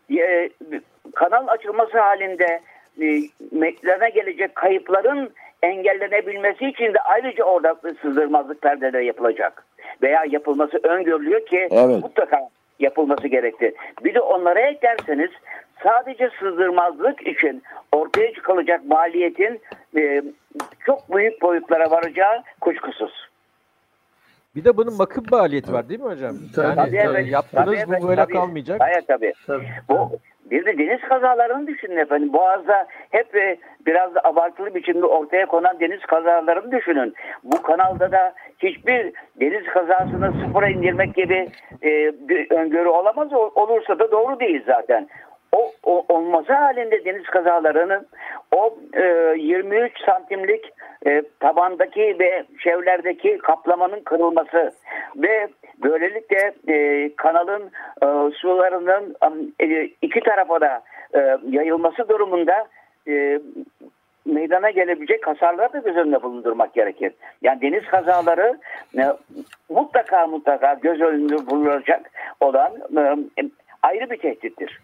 e, kanal açılması halinde e, meydana gelecek kayıpların engellenebilmesi için de ayrıca orada sızdırmazlık perdeleri yapılacak. Veya yapılması öngörülüyor ki evet. mutlaka yapılması gerekti. Bir de onlara eklerseniz sadece sızdırmazlık için ortaya çıkılacak maliyetin e, çok büyük boyutlara varacağı kuşkusuz. Bir de bunun bakım maliyeti var değil mi hocam? Yani Tabii evet, yaptınız tabii bu evet, böyle tabii. kalmayacak. Hayır tabii. Tabii. Bu bir de deniz kazalarını düşünün efendim. Boğaz'da hep e, biraz da abartılı biçimde ortaya konan deniz kazalarını düşünün. Bu kanalda da hiçbir deniz kazasını sıfıra indirmek gibi e, bir öngörü olamaz. O, olursa da doğru değil zaten. O, o olması halinde deniz kazalarının o e, yirmi üç santimlik e, tabandaki ve çevlerdeki kaplamanın kırılması ve böylelikle e, kanalın e, sularının e, iki tarafa da e, yayılması durumunda e, meydana gelebilecek hasarları da göz önünde bulundurmak gerekir. Yani deniz kazaları e, mutlaka mutlaka göz önünde bulunacak olan e, ayrı bir tehdittir.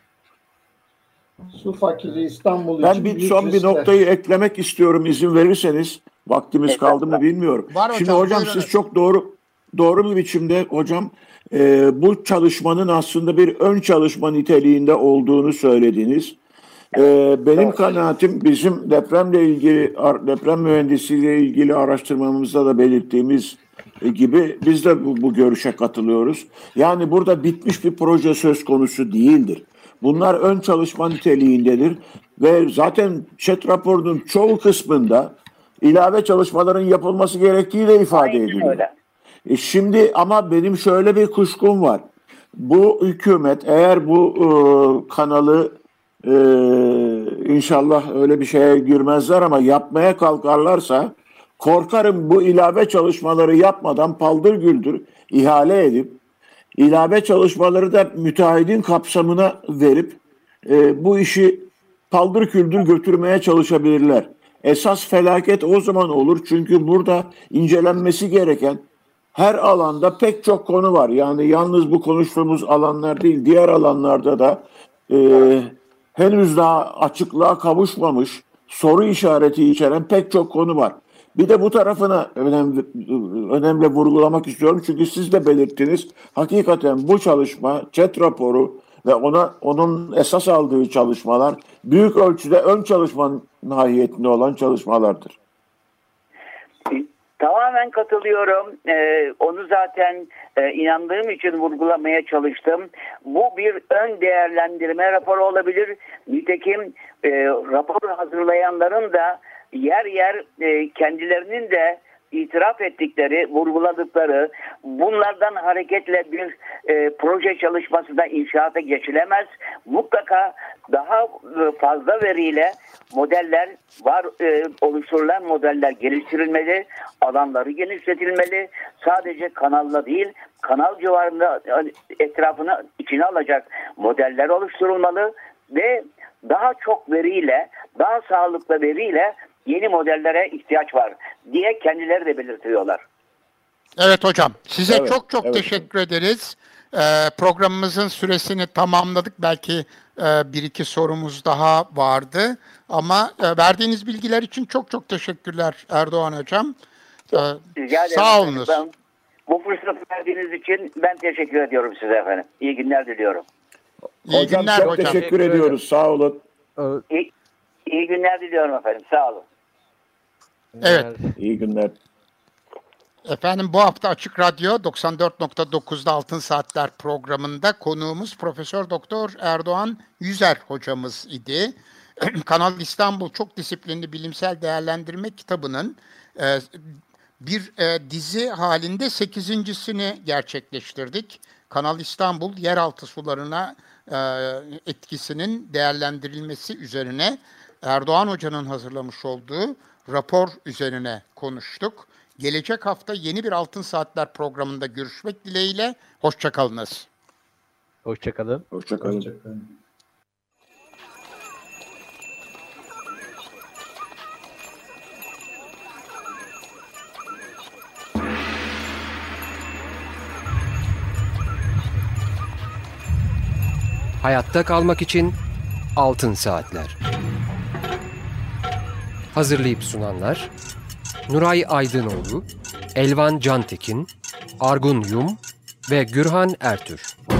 Su fakiri İstanbul Ben için bir büyük son bir riskler. noktayı eklemek istiyorum izin verirseniz. Vaktimiz Evet, kaldı mı bilmiyorum. Var hocam, Şimdi hocam buyurun. siz çok doğru doğru bir biçimde hocam e, bu çalışmanın aslında bir ön çalışma niteliğinde olduğunu söylediniz. E, benim kanaatim bizim depremle ilgili deprem mühendisliğiyle ilgili araştırmamızda da belirttiğimiz gibi biz de bu, bu görüşe katılıyoruz. Yani burada bitmiş bir proje söz konusu değildir. Bunlar ön çalışma niteliğindedir ve zaten ÇED raporunun çoğu kısmında ilave çalışmaların yapılması gerektiği de ifade Aynen ediliyor. öyle. E şimdi ama benim şöyle bir kuşkum var. Bu hükümet eğer bu e, kanalı e, inşallah öyle bir şeye girmezler ama yapmaya kalkarlarsa korkarım bu ilave çalışmaları yapmadan paldır güldür ihale edip ilave çalışmaları da müteahhidin kapsamına verip e, bu işi paldır küldür götürmeye çalışabilirler. Esas felaket o zaman olur çünkü burada incelenmesi gereken her alanda pek çok konu var. Yani yalnız bu konuştuğumuz alanlar değil, diğer alanlarda da e, henüz daha açıklığa kavuşmamış, soru işareti içeren pek çok konu var. Bir de bu tarafına önemli, önemli vurgulamak istiyorum. Çünkü siz de belirttiniz. Hakikaten bu çalışma, ÇED raporu ve ona onun esas aldığı çalışmalar büyük ölçüde ön çalışma mahiyetinde olan çalışmalardır. Tamamen katılıyorum. Ee, onu zaten e, inandığım için vurgulamaya çalıştım. Bu bir ön değerlendirme raporu olabilir. Nitekim e, rapor hazırlayanların da yer yer e, kendilerinin de itiraf ettikleri, vurguladıkları, bunlardan hareketle bir e, proje çalışmasında inşaata geçilemez. Mutlaka daha e, fazla veriyle modeller var, e, oluşturulan modeller geliştirilmeli, alanları genişletilmeli. Sadece kanalla değil, kanal civarında etrafını içine alacak modeller oluşturulmalı ve daha çok veriyle, daha sağlıklı veriyle yeni modellere ihtiyaç var diye kendileri de belirtiyorlar. Evet hocam. Size Evet, çok çok evet. teşekkür ederiz. Ee, programımızın süresini tamamladık. Belki e, bir iki sorumuz daha vardı. Ama e, verdiğiniz bilgiler için çok çok teşekkürler Erdoğan hocam. Ee, Rica ederim sağ efendim. olunuz. Ben, bu fırsatı verdiğiniz için ben teşekkür ediyorum size efendim. İyi günler diliyorum. İyi hocam günler çok hocam. teşekkür Teşekkür ediyoruz. Sağ olun. Ee, İyi, iyi günler diliyorum efendim. Sağ olun. Evet. İyi günler. Efendim bu hafta Açık Radyo doksan dört nokta dokuzda Altın Saatler programında konuğumuz Profesör Doktor Erdoğan Yüzer hocamız idi. Kanal İstanbul Çok Disiplinli Bilimsel Değerlendirme kitabının e, bir e, dizi halinde sekizincisini gerçekleştirdik. Kanal İstanbul yeraltı sularına e, etkisinin değerlendirilmesi üzerine Erdoğan Hoca'nın hazırlamış olduğu rapor üzerine konuştuk. Gelecek hafta yeni bir Altın Saatler programında görüşmek dileğiyle. Hoşçakalınız. Hoşçakalın. Hoşçakalın. Hoşçakalın. Hayatta kalmak için Altın Saatler. Hazırlayıp sunanlar Nuray Aydınoğlu, Elvan Cantekin, Argun Yum ve Gürhan Ertür.